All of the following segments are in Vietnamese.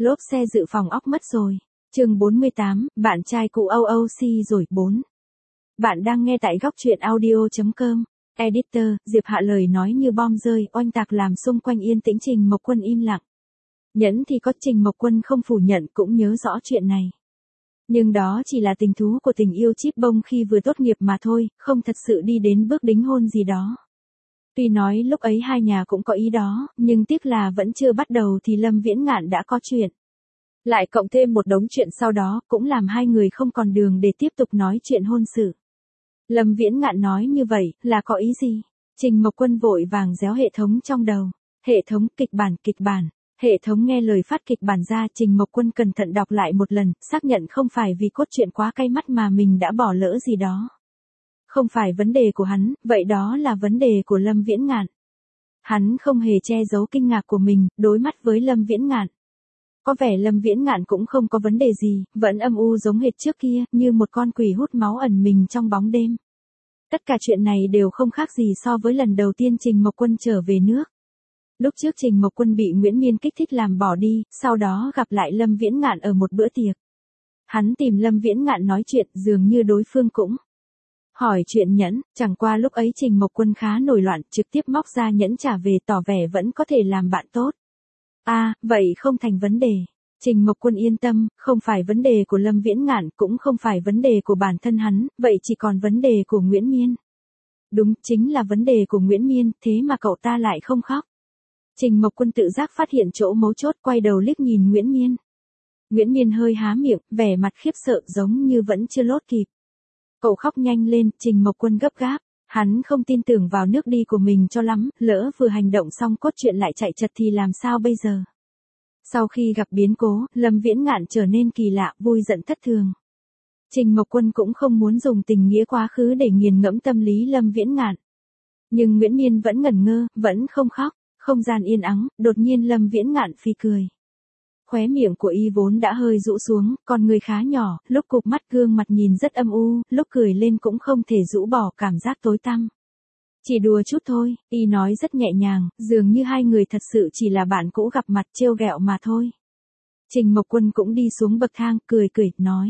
Lốp xe dự phòng óc mất rồi. Chương 48, bạn trai cũ OOC rồi 4. Bạn đang nghe tại góc truyện audio.com. Editor, Diệp Hạ lời nói như bom rơi, oanh tạc làm xung quanh yên tĩnh. Trình Mộc Quân im lặng. Nhẫn thì có, Trình Mộc Quân không phủ nhận, cũng nhớ rõ chuyện này. Nhưng đó chỉ là tình thú của tình yêu chíp bông khi vừa tốt nghiệp mà thôi, không thật sự đi đến bước đính hôn gì đó. Tuy nói lúc ấy hai nhà cũng có ý đó, nhưng tiếc là vẫn chưa bắt đầu thì Lâm Viễn Ngạn đã có chuyện. Lại cộng thêm một đống chuyện sau đó, cũng làm hai người không còn đường để tiếp tục nói chuyện hôn sự. Lâm Viễn Ngạn nói như vậy, là có ý gì? Trình Mộc Quân vội vàng réo hệ thống trong đầu. Hệ thống, kịch bản. Hệ thống nghe lời phát kịch bản ra, Trình Mộc Quân cẩn thận đọc lại một lần, xác nhận không phải vì cốt truyện quá cay mắt mà mình đã bỏ lỡ gì đó. Không phải vấn đề của hắn, vậy đó là vấn đề của Lâm Viễn Ngạn. Hắn không hề che giấu kinh ngạc của mình, đối mắt với Lâm Viễn Ngạn. Có vẻ Lâm Viễn Ngạn cũng không có vấn đề gì, vẫn âm u giống hệt trước kia, như một con quỷ hút máu ẩn mình trong bóng đêm. Tất cả chuyện này đều không khác gì so với lần đầu tiên Trình Mộc Quân trở về nước. Lúc trước Trình Mộc Quân bị Nguyễn Miên kích thích làm bỏ đi, sau đó gặp lại Lâm Viễn Ngạn ở một bữa tiệc. Hắn tìm Lâm Viễn Ngạn nói chuyện, dường như đối phương cũng hỏi chuyện nhẫn, chẳng qua lúc ấy Trình Mộc Quân khá nổi loạn, trực tiếp móc ra nhẫn trả về, tỏ vẻ vẫn có thể làm bạn tốt. Vậy không thành vấn đề. Trình Mộc Quân yên tâm, không phải vấn đề của Lâm Viễn Ngạn, cũng không phải vấn đề của bản thân hắn, vậy chỉ còn vấn đề của Nguyễn Miên. Đúng, chính là vấn đề của Nguyễn Miên, thế mà cậu ta lại không khóc. Trình Mộc Quân tự giác phát hiện chỗ mấu chốt, quay đầu liếc nhìn Nguyễn Miên. Nguyễn Miên hơi há miệng, vẻ mặt khiếp sợ giống như vẫn chưa lốt kịp. Cậu khóc nhanh lên, Trình Mộc Quân gấp gáp. Hắn không tin tưởng vào nước đi của mình cho lắm, lỡ vừa hành động xong cốt truyện lại chạy chật thì làm sao bây giờ? Sau khi gặp biến cố, Lâm Viễn Ngạn trở nên kỳ lạ, vui giận thất thường. Trình Mộc Quân cũng không muốn dùng tình nghĩa quá khứ để nghiền ngẫm tâm lý Lâm Viễn Ngạn. Nhưng Nguyễn Miên vẫn ngẩn ngơ, vẫn không khóc, không gian yên ắng, đột nhiên Lâm Viễn Ngạn phì cười. Khóe miệng của y vốn đã hơi rũ xuống, con người khá nhỏ, lúc cụp mắt gương mặt nhìn rất âm u, lúc cười lên cũng không thể rũ bỏ cảm giác tối tăm. Chỉ đùa chút thôi, y nói rất nhẹ nhàng, dường như hai người thật sự chỉ là bạn cũ gặp mặt trêu ghẹo mà thôi. Trình Mộc Quân cũng đi xuống bậc thang, cười, nói.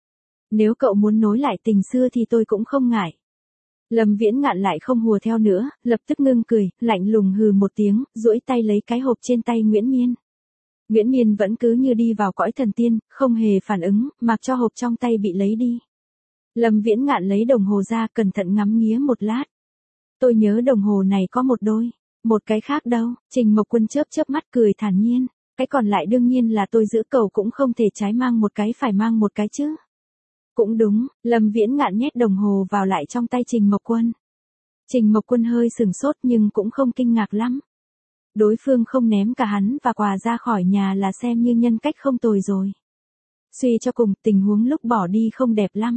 Nếu cậu muốn nối lại tình xưa thì tôi cũng không ngại. Lâm Viễn Ngạn lại không hùa theo nữa, lập tức ngưng cười, lạnh lùng hừ một tiếng, duỗi tay lấy cái hộp trên tay Nguyễn Miên. Nguyễn Miên vẫn cứ như đi vào cõi thần tiên, không hề phản ứng, mặc cho hộp trong tay bị lấy đi. Lâm Viễn Ngạn lấy đồng hồ ra, cẩn thận ngắm nghía một lát. Tôi nhớ đồng hồ này có một đôi, một cái khác đâu? Trình Mộc Quân chớp mắt cười thản nhiên. Cái còn lại đương nhiên là tôi giữ, cậu cũng không thể trái mang một cái phải mang một cái chứ. Cũng đúng, Lâm Viễn Ngạn nhét đồng hồ vào lại trong tay Trình Mộc Quân. Trình Mộc Quân hơi sửng sốt nhưng cũng không kinh ngạc lắm. Đối phương không ném cả hắn và quà ra khỏi nhà là xem như nhân cách không tồi rồi. Suy cho cùng, tình huống lúc bỏ đi không đẹp lắm.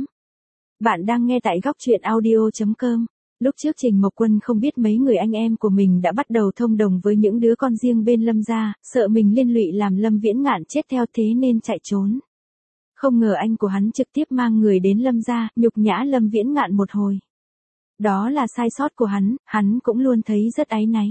Bạn đang nghe tại góc truyện audio.com. Lúc trước Trình Mộc Quân không biết mấy người anh em của mình đã bắt đầu thông đồng với những đứa con riêng bên Lâm gia, sợ mình liên lụy làm Lâm Viễn Ngạn chết theo thế nên chạy trốn. Không ngờ anh của hắn trực tiếp mang người đến Lâm gia, nhục nhã Lâm Viễn Ngạn một hồi. Đó là sai sót của hắn cũng luôn thấy rất áy náy.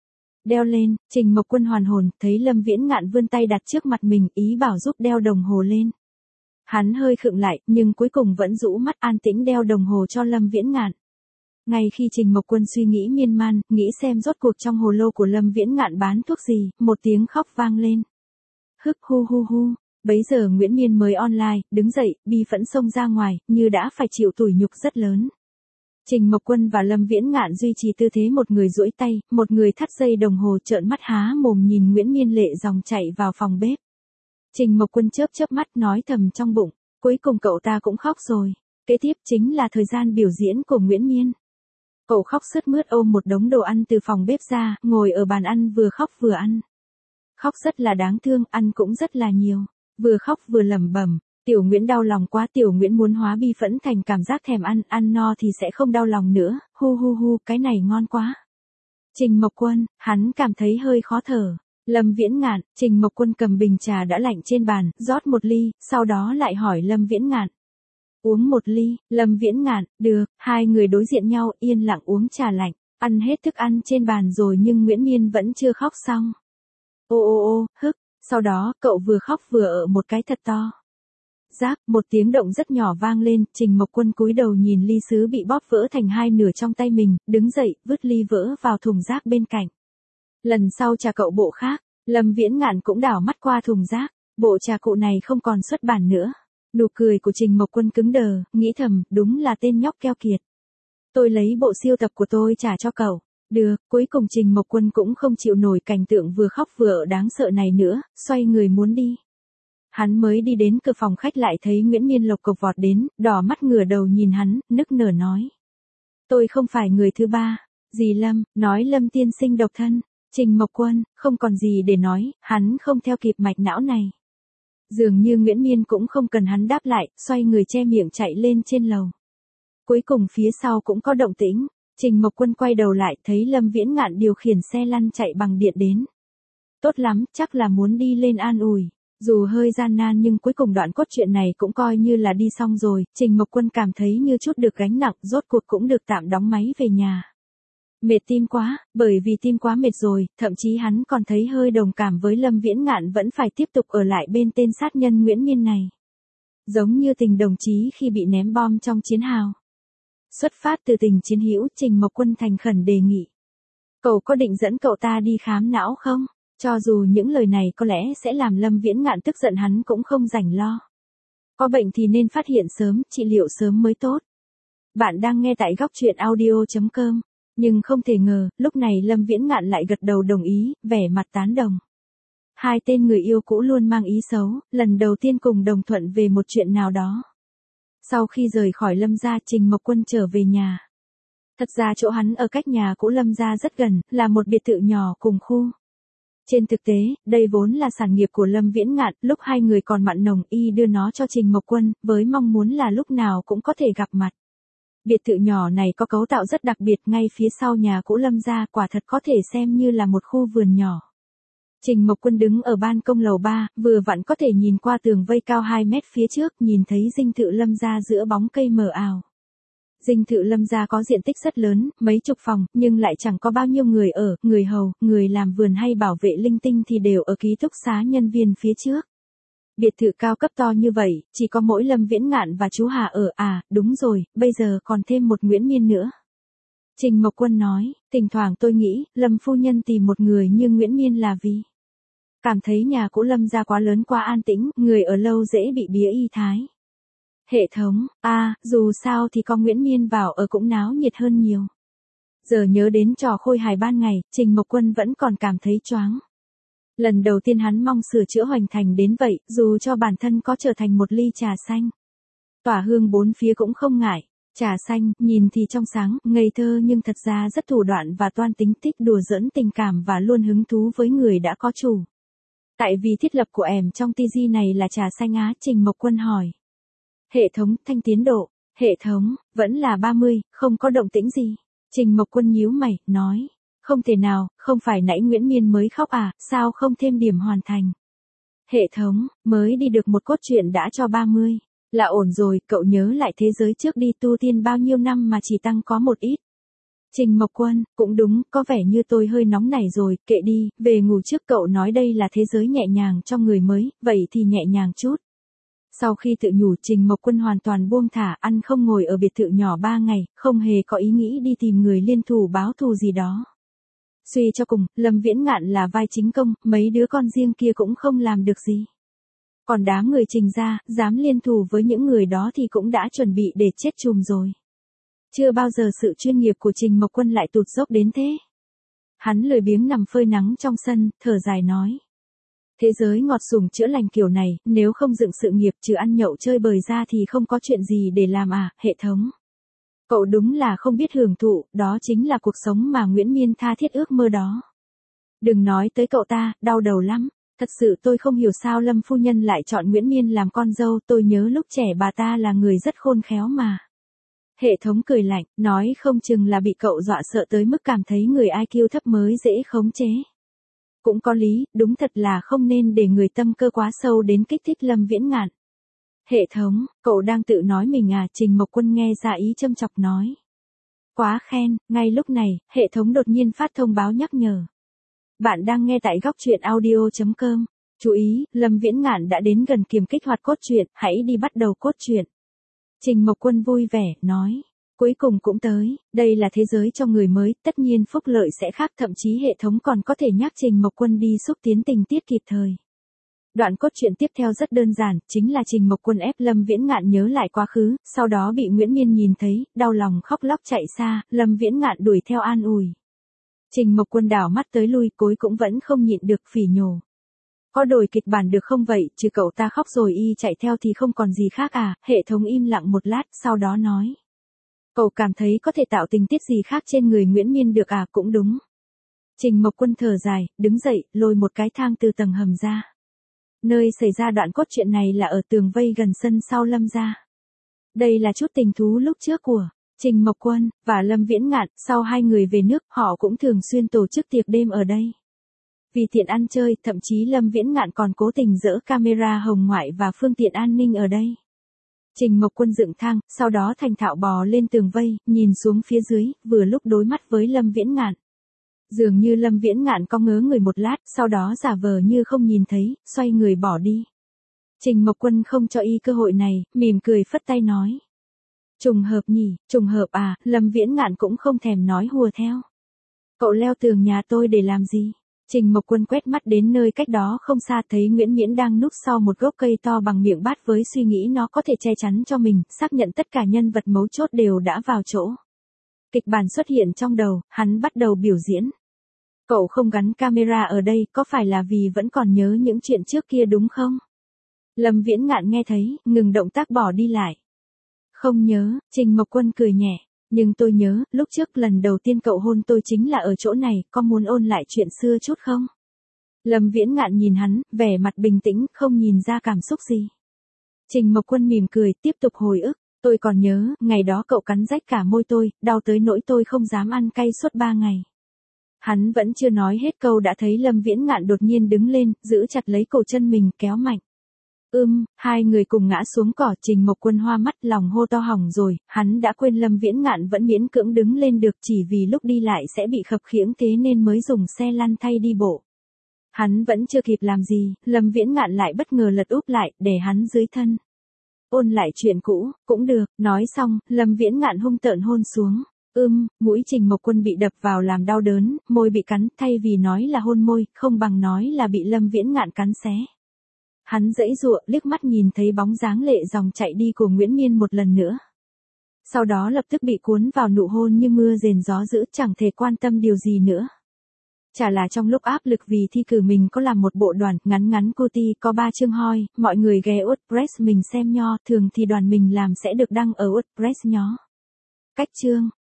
Đeo lên, Trình Mộc Quân hoàn hồn, thấy Lâm Viễn Ngạn vươn tay đặt trước mặt mình, ý bảo giúp đeo đồng hồ lên. Hắn hơi khựng lại, nhưng cuối cùng vẫn rũ mắt an tĩnh đeo đồng hồ cho Lâm Viễn Ngạn. Ngay khi Trình Mộc Quân suy nghĩ miên man, nghĩ xem rốt cuộc trong hồ lô của Lâm Viễn Ngạn bán thuốc gì, một tiếng khóc vang lên. Hức hu hu hu, bấy giờ Nguyễn Miên mới online, đứng dậy, bi phẫn xông ra ngoài, như đã phải chịu tủi nhục rất lớn. Trình Mộc Quân và Lâm Viễn Ngạn duy trì tư thế một người duỗi tay, một người thắt dây đồng hồ, trợn mắt há mồm nhìn Nguyễn Miên lệ dòng chạy vào phòng bếp. Trình Mộc Quân chớp mắt nói thầm trong bụng, cuối cùng cậu ta cũng khóc rồi. Kế tiếp chính là thời gian biểu diễn của Nguyễn Miên. Cậu khóc sướt mướt ôm một đống đồ ăn từ phòng bếp ra, ngồi ở bàn ăn vừa khóc vừa ăn. Khóc rất là đáng thương, ăn cũng rất là nhiều. Vừa khóc vừa lẩm bẩm, Tiểu Nguyễn đau lòng quá, Tiểu Nguyễn muốn hóa bi phẫn thành cảm giác thèm ăn no thì sẽ không đau lòng nữa, hu hu hu, cái này ngon quá. Trình Mộc Quân, hắn cảm thấy hơi khó thở. Lâm Viễn Ngạn, Trình Mộc Quân cầm bình trà đã lạnh trên bàn, rót một ly, sau đó lại hỏi Lâm Viễn Ngạn. Uống một ly, Lâm Viễn Ngạn, được, hai người đối diện nhau, yên lặng uống trà lạnh, ăn hết thức ăn trên bàn rồi nhưng Nguyễn Miên vẫn chưa khóc xong. Ô, hức, Sau đó, cậu vừa khóc vừa ở một cái thật to. Rác, một tiếng động rất nhỏ vang lên, Trình Mộc Quân cúi đầu nhìn ly sứ bị bóp vỡ thành hai nửa trong tay mình, đứng dậy, vứt ly vỡ vào thùng rác bên cạnh. Lần sau trà cậu bộ khác, Lâm Viễn Ngạn cũng đảo mắt qua thùng rác, bộ trà cụ này không còn xuất bản nữa. Nụ cười của Trình Mộc Quân cứng đờ, nghĩ thầm, đúng là tên nhóc keo kiệt. Tôi lấy bộ siêu tập của tôi trả cho cậu. Được, cuối cùng Trình Mộc Quân cũng không chịu nổi cảnh tượng vừa khóc vừa ở đáng sợ này nữa, xoay người muốn đi. Hắn mới đi đến cửa phòng khách lại thấy Nguyễn Miên lộc cộc vọt đến, đỏ mắt ngửa đầu nhìn hắn, nức nở nói. Tôi không phải người thứ ba. Dì Lâm, nói Lâm tiên sinh độc thân. Trình Mộc Quân, không còn gì để nói, hắn không theo kịp mạch não này. Dường như Nguyễn Miên cũng không cần hắn đáp lại, xoay người che miệng chạy lên trên lầu. Cuối cùng phía sau cũng có động tĩnh, Trình Mộc Quân quay đầu lại thấy Lâm Viễn Ngạn điều khiển xe lăn chạy bằng điện đến. Tốt lắm, chắc là muốn đi lên an ủi. Dù hơi gian nan nhưng cuối cùng đoạn cốt truyện này cũng coi như là đi xong rồi, Trình Mộc Quân cảm thấy như chút được gánh nặng, rốt cuộc cũng được tạm đóng máy về nhà. Mệt tim quá, bởi vì tim quá mệt rồi, thậm chí hắn còn thấy hơi đồng cảm với Lâm Viễn Ngạn vẫn phải tiếp tục ở lại bên tên sát nhân Nguyễn Miên này. Giống như tình đồng chí khi bị ném bom trong chiến hào. Xuất phát từ tình chiến hữu, Trình Mộc Quân thành khẩn đề nghị. Cậu có định dẫn cậu ta đi khám não không? Cho dù những lời này có lẽ sẽ làm Lâm Viễn Ngạn tức giận hắn cũng không rảnh lo. Có bệnh thì nên phát hiện sớm, trị liệu sớm mới tốt. Bạn đang nghe tại góc truyện audio.com. Nhưng không thể ngờ, lúc này Lâm Viễn Ngạn lại gật đầu đồng ý, vẻ mặt tán đồng. Hai tên người yêu cũ luôn mang ý xấu, lần đầu tiên cùng đồng thuận về một chuyện nào đó. Sau khi rời khỏi Lâm gia, Trình Mộc Quân trở về nhà. Thật ra chỗ hắn ở cách nhà cũ Lâm gia rất gần, là một biệt thự nhỏ cùng khu. Trên thực tế, đây vốn là sản nghiệp của Lâm Viễn Ngạn, lúc hai người còn mặn nồng y đưa nó cho Trình Mộc Quân, với mong muốn là lúc nào cũng có thể gặp mặt. Biệt thự nhỏ này có cấu tạo rất đặc biệt, ngay phía sau nhà cũ Lâm gia quả thật có thể xem như là một khu vườn nhỏ. Trình Mộc Quân đứng ở ban công lầu 3, vừa vặn có thể nhìn qua tường vây cao 2 mét phía trước, nhìn thấy dinh thự Lâm gia giữa bóng cây mờ ảo. Dinh thự Lâm gia có diện tích rất lớn, mấy chục phòng, nhưng lại chẳng có bao nhiêu người ở, người hầu, người làm vườn hay bảo vệ linh tinh thì đều ở ký túc xá nhân viên phía trước. Biệt thự cao cấp to như vậy, chỉ có mỗi Lâm Viễn Ngạn và chú Hà ở, đúng rồi, bây giờ còn thêm một Nguyễn Miên nữa. Trình Mộc Quân nói, thỉnh thoảng tôi nghĩ, Lâm phu nhân tìm một người như Nguyễn Miên là vì cảm thấy nhà cũ Lâm gia quá lớn quá an tĩnh, người ở lâu dễ bị bía y thái. Hệ thống, dù sao thì có Nguyễn Miên vào ở cũng náo nhiệt hơn nhiều. Giờ nhớ đến trò khôi hài ban ngày, Trình Mộc Quân vẫn còn cảm thấy choáng. Lần đầu tiên hắn mong sửa chữa hoành thành đến vậy, dù cho bản thân có trở thành một ly trà xanh. Tỏa hương bốn phía cũng không ngại. Trà xanh, nhìn thì trong sáng, ngây thơ nhưng thật ra rất thủ đoạn và toan tính thích đùa giỡn tình cảm và luôn hứng thú với người đã có chủ. Tại vì thiết lập của em trong TG này là trà xanh á, Trình Mộc Quân hỏi. Hệ thống, thanh tiến độ, hệ thống, vẫn là 30, không có động tĩnh gì. Trình Mộc Quân nhíu mày, nói. Không thể nào, không phải nãy Nguyễn Miên mới khóc sao không thêm điểm hoàn thành. Hệ thống, mới đi được một cốt truyện đã cho 30. Là ổn rồi, cậu nhớ lại thế giới trước đi, tu tiên bao nhiêu năm mà chỉ tăng có một ít. Trình Mộc Quân, cũng đúng, có vẻ như tôi hơi nóng nảy rồi, kệ đi, về ngủ trước. Cậu nói đây là thế giới nhẹ nhàng cho người mới, vậy thì nhẹ nhàng chút. Sau khi tự nhủ, Trình Mộc Quân hoàn toàn buông thả, ăn không ngồi ở biệt thự nhỏ 3 ngày, không hề có ý nghĩ đi tìm người liên thủ báo thù gì đó. Suy cho cùng, Lâm Viễn Ngạn là vai chính công, mấy đứa con riêng kia cũng không làm được gì. Còn đám người Trình gia, dám liên thủ với những người đó thì cũng đã chuẩn bị để chết chùm rồi. Chưa bao giờ sự chuyên nghiệp của Trình Mộc Quân lại tụt dốc đến thế. Hắn lười biếng nằm phơi nắng trong sân, thở dài nói. Thế giới ngọt sủng chữa lành kiểu này, nếu không dựng sự nghiệp trừ ăn nhậu chơi bời ra thì không có chuyện gì để làm hệ thống. Cậu đúng là không biết hưởng thụ, đó chính là cuộc sống mà Nguyễn Miên tha thiết ước mơ đó. Đừng nói tới cậu ta, đau đầu lắm. Thật sự tôi không hiểu sao Lâm phu nhân lại chọn Nguyễn Miên làm con dâu, tôi nhớ lúc trẻ bà ta là người rất khôn khéo mà. Hệ thống cười lạnh, nói không chừng là bị cậu dọa sợ tới mức cảm thấy người IQ thấp mới dễ khống chế. Cũng có lý, đúng thật là không nên để người tâm cơ quá sâu đến kích thích Lâm Viễn Ngạn. Hệ thống, cậu đang tự nói mình Trình Mộc Quân nghe ra ý châm chọc nói. Quá khen, ngay lúc này, hệ thống đột nhiên phát thông báo nhắc nhở. Bạn đang nghe tại góc truyện audio.com. Chú ý, Lâm Viễn Ngạn đã đến gần kiềm kích hoạt cốt truyện, hãy đi bắt đầu cốt truyện. Trình Mộc Quân vui vẻ, nói. Cuối cùng cũng tới, đây là thế giới cho người mới, tất nhiên phúc lợi sẽ khác, thậm chí hệ thống còn có thể nhắc Trình Mộc Quân đi xúc tiến tình tiết kịp thời. Đoạn cốt truyện tiếp theo rất đơn giản, chính là Trình Mộc Quân ép Lâm Viễn Ngạn nhớ lại quá khứ, sau đó bị Nguyễn Miên nhìn thấy, đau lòng khóc lóc chạy xa, Lâm Viễn Ngạn đuổi theo an ủi. Trình Mộc Quân đảo mắt tới lui, cuối cũng vẫn không nhịn được phỉ nhổ. Có đổi kịch bản được không vậy, chứ cậu ta khóc rồi y chạy theo thì không còn gì khác à, hệ thống im lặng một lát, sau đó nói. Cậu cảm thấy có thể tạo tình tiết gì khác trên người Nguyễn Miên được à, cũng đúng. Trình Mộc Quân thở dài, đứng dậy, lôi một cái thang từ tầng hầm ra. Nơi xảy ra đoạn cốt truyện này là ở tường vây gần sân sau Lâm gia. Đây là chút tình thú lúc trước của Trình Mộc Quân và Lâm Viễn Ngạn, sau hai người về nước, họ cũng thường xuyên tổ chức tiệc đêm ở đây. Vì tiện ăn chơi, thậm chí Lâm Viễn Ngạn còn cố tình dỡ camera hồng ngoại và phương tiện an ninh ở đây. Trình Mộc Quân dựng thang, sau đó thành thạo bò lên tường vây, nhìn xuống phía dưới, vừa lúc đối mắt với Lâm Viễn Ngạn. Dường như Lâm Viễn Ngạn có ngớ người một lát, sau đó giả vờ như không nhìn thấy, xoay người bỏ đi. Trình Mộc Quân không cho y cơ hội này, mỉm cười phất tay nói. Trùng hợp nhỉ, trùng hợp à, Lâm Viễn Ngạn cũng không thèm nói hùa theo. Cậu leo tường nhà tôi để làm gì? Trình Mộc Quân quét mắt đến nơi cách đó không xa, thấy Nguyễn Miễn đang núp sau một gốc cây to bằng miệng bát với suy nghĩ nó có thể che chắn cho mình, xác nhận tất cả nhân vật mấu chốt đều đã vào chỗ. Kịch bản xuất hiện trong đầu, hắn bắt đầu biểu diễn. Cậu không gắn camera ở đây, có phải là vì vẫn còn nhớ những chuyện trước kia đúng không? Lâm Viễn Ngạn nghe thấy, ngừng động tác bỏ đi lại. Không nhớ, Trình Mộc Quân cười nhẹ. Nhưng tôi nhớ, lúc trước lần đầu tiên cậu hôn tôi chính là ở chỗ này, có muốn ôn lại chuyện xưa chút không? Lâm Viễn Ngạn nhìn hắn, vẻ mặt bình tĩnh, không nhìn ra cảm xúc gì. Trình Mộc Quân mỉm cười, tiếp tục hồi ức. Tôi còn nhớ, ngày đó cậu cắn rách cả môi tôi, đau tới nỗi tôi không dám ăn cay suốt 3 ngày. Hắn vẫn chưa nói hết câu đã thấy Lâm Viễn Ngạn đột nhiên đứng lên, giữ chặt lấy cổ chân mình, kéo mạnh. Hai người cùng ngã xuống cỏ. Trình Mộc Quân hoa mắt, lòng hô to hỏng rồi, hắn đã quên Lâm Viễn Ngạn vẫn miễn cưỡng đứng lên được, chỉ vì lúc đi lại sẽ bị khập khiễng thế nên mới dùng xe lăn thay đi bộ. Hắn vẫn chưa kịp làm gì, Lâm Viễn Ngạn lại bất ngờ lật úp lại, để hắn dưới thân. Ôn lại chuyện cũ, cũng được, nói xong, Lâm Viễn Ngạn hung tợn hôn xuống. Mũi Trình Mộc Quân bị đập vào làm đau đớn, môi bị cắn, thay vì nói là hôn môi, không bằng nói là bị Lâm Viễn Ngạn cắn xé. Hắn giãy giụa, liếc mắt nhìn thấy bóng dáng lệ dòng chạy đi của Nguyễn Miên một lần nữa. Sau đó lập tức bị cuốn vào nụ hôn như mưa rền gió dữ, chẳng thể quan tâm điều gì nữa. Chả là trong lúc áp lực vì thi cử mình có làm một bộ đoàn ngắn ngắn cutie có 3 chương hoi, mọi người ghé WordPress mình xem nho, thường thì đoàn mình làm sẽ được đăng ở WordPress nhó. Cách chương